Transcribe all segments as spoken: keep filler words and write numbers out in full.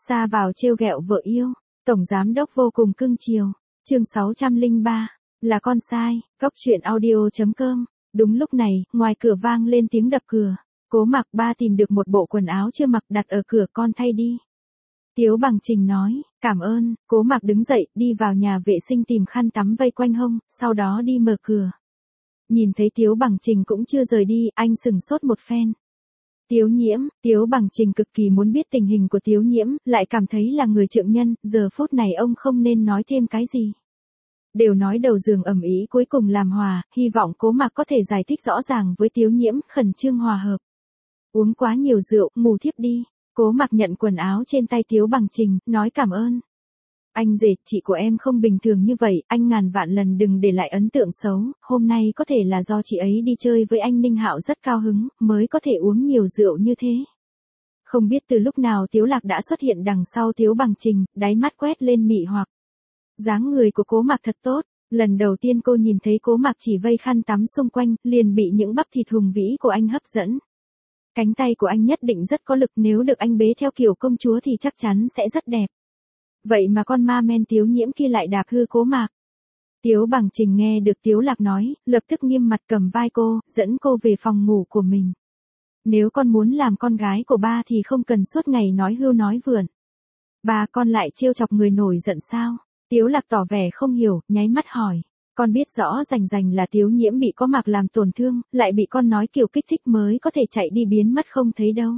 Sa vào trêu ghẹo vợ yêu, tổng giám đốc vô cùng cưng chiều. Chương sáu trăm lẻ ba, là con sai, cốc truyện audio chấm com. Đúng lúc này, ngoài cửa vang lên tiếng đập cửa. Cố Mặc Ba tìm được một bộ quần áo chưa mặc đặt ở cửa, con thay đi. Tiếu Bằng Trình nói, cảm ơn. Cố Mặc đứng dậy, đi vào nhà vệ sinh tìm khăn tắm vây quanh hông, sau đó đi mở cửa. Nhìn thấy Tiếu Bằng Trình cũng chưa rời đi, anh sừng sốt một phen. Tiếu Nhiễm, Tiếu Bằng Trình cực kỳ muốn biết tình hình của Tiếu Nhiễm, lại cảm thấy là người trượng nhân, giờ phút này ông không nên nói thêm cái gì. Đều nói đầu giường ầm ĩ cuối cùng làm hòa, hy vọng Cố Mặc có thể giải thích rõ ràng với Tiếu Nhiễm, khẩn trương hòa hợp. Uống quá nhiều rượu, ngủ thiếp đi. Cố Mặc nhận quần áo trên tay Tiếu Bằng Trình, nói cảm ơn. Anh rể, chị của em không bình thường như vậy, anh ngàn vạn lần đừng để lại ấn tượng xấu, hôm nay có thể là do chị ấy đi chơi với anh Ninh Hạo rất cao hứng, mới có thể uống nhiều rượu như thế. Không biết từ lúc nào Tiếu Lạc đã xuất hiện đằng sau Tiếu Bằng Trình, đáy mắt quét lên mị hoặc. Dáng người của Cố Mặc thật tốt, lần đầu tiên cô nhìn thấy Cố Mặc chỉ vây khăn tắm xung quanh, liền bị những bắp thịt hùng vĩ của anh hấp dẫn. Cánh tay của anh nhất định rất có lực, nếu được anh bế theo kiểu công chúa thì chắc chắn sẽ rất đẹp. Vậy mà con ma men Tiếu Nhiễm kia lại đạp hư Cố Mặc. Tiếu Bằng Trình nghe được Tiếu Lạc nói, lập tức nghiêm mặt cầm vai cô, dẫn cô về phòng ngủ của mình. Nếu con muốn làm con gái của ba thì không cần suốt ngày nói hưu nói vượn. Ba, con lại trêu chọc người nổi giận sao? Tiếu Lạc tỏ vẻ không hiểu, nháy mắt hỏi. Con biết rõ rành rành là Tiếu Nhiễm bị Cố Mặc làm tổn thương, lại bị con nói kiểu kích thích mới có thể chạy đi biến mất không thấy đâu.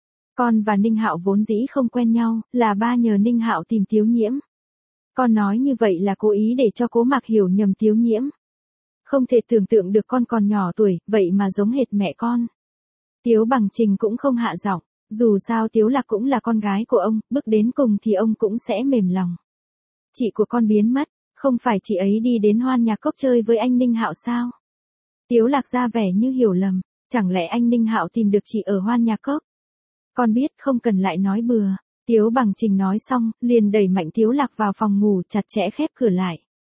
Con và Ninh Hạo vốn dĩ không quen nhau, là ba nhờ Ninh Hạo tìm Tiếu Nhiễm. Con nói như vậy là cố ý để cho Cố Mặc hiểu nhầm Tiếu Nhiễm. Không thể tưởng tượng được con còn nhỏ tuổi, vậy mà giống hệt mẹ con. Tiếu Bằng Trình cũng không hạ giọng, dù sao Tiếu Lạc cũng là con gái của ông, bước đến cùng thì ông cũng sẽ mềm lòng. Chị của con biến mất, không phải chị ấy đi đến Hoan Nhạc Cốc chơi với anh Ninh Hạo sao? Tiếu Lạc ra vẻ như hiểu lầm, chẳng lẽ anh Ninh Hạo tìm được chị ở Hoan Nhạc Cốc? Con biết, không cần lại nói bừa. Tiếu Bằng Trình nói xong, liền đẩy mạnh Tiếu Lạc vào phòng ngủ, chặt chẽ khép cửa lại.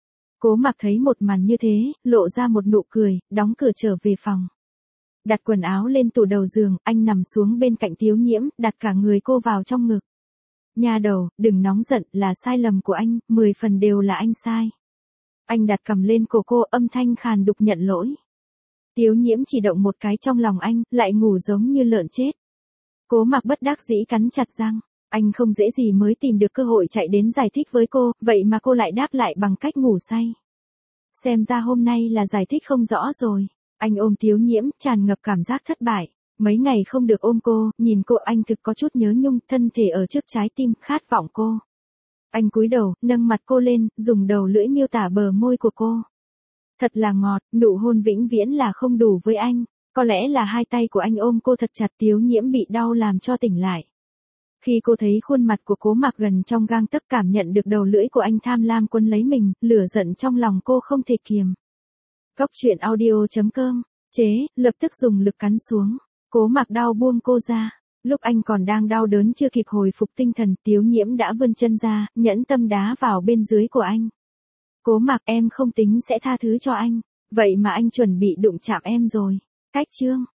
Cố Mặc thấy một màn như thế, lộ ra một nụ cười, đóng cửa trở về phòng. Đặt quần áo lên tủ đầu giường, anh nằm xuống bên cạnh Tiếu Nhiễm, đặt cả người cô vào trong ngực. Nha đầu, đừng nóng giận, là sai lầm của anh, mười phần đều là anh sai. Anh đặt cầm lên cổ cô, âm thanh khàn đục nhận lỗi. Tiếu Nhiễm chỉ động một cái trong lòng anh, lại ngủ giống như lợn chết. Cố Mặc bất đắc dĩ cắn chặt răng, anh không dễ gì mới tìm được cơ hội chạy đến giải thích với cô, vậy mà cô lại đáp lại bằng cách ngủ say. Xem ra hôm nay là giải thích không rõ rồi. Anh ôm Tiếu Nhiễm, tràn ngập cảm giác thất bại. Mấy ngày không được ôm cô, nhìn cô anh thực có chút nhớ nhung, thân thể ở trước trái tim, khát vọng cô. Anh cúi đầu, nâng mặt cô lên, dùng đầu lưỡi miêu tả bờ môi của cô. Thật là ngọt, nụ hôn vĩnh viễn là không đủ với anh. Có lẽ là hai tay của anh ôm cô thật chặt, Tiếu Nhiễm bị đau làm cho tỉnh lại. Khi cô thấy khuôn mặt của Cố Mặc gần trong gang tấc, cảm nhận được đầu lưỡi của anh tham lam quấn lấy mình, lửa giận trong lòng cô không thể kiềm. Cốc truyện audio chấm com, chế, lập tức dùng lực cắn xuống. Cố Mặc đau buông cô ra. Lúc anh còn đang đau đớn chưa kịp hồi phục tinh thần, Tiếu Nhiễm đã vươn chân ra, nhẫn tâm đá vào bên dưới của anh. Cố Mặc, em không tính sẽ tha thứ cho anh, vậy mà anh chuẩn bị đụng chạm em rồi. Cách chương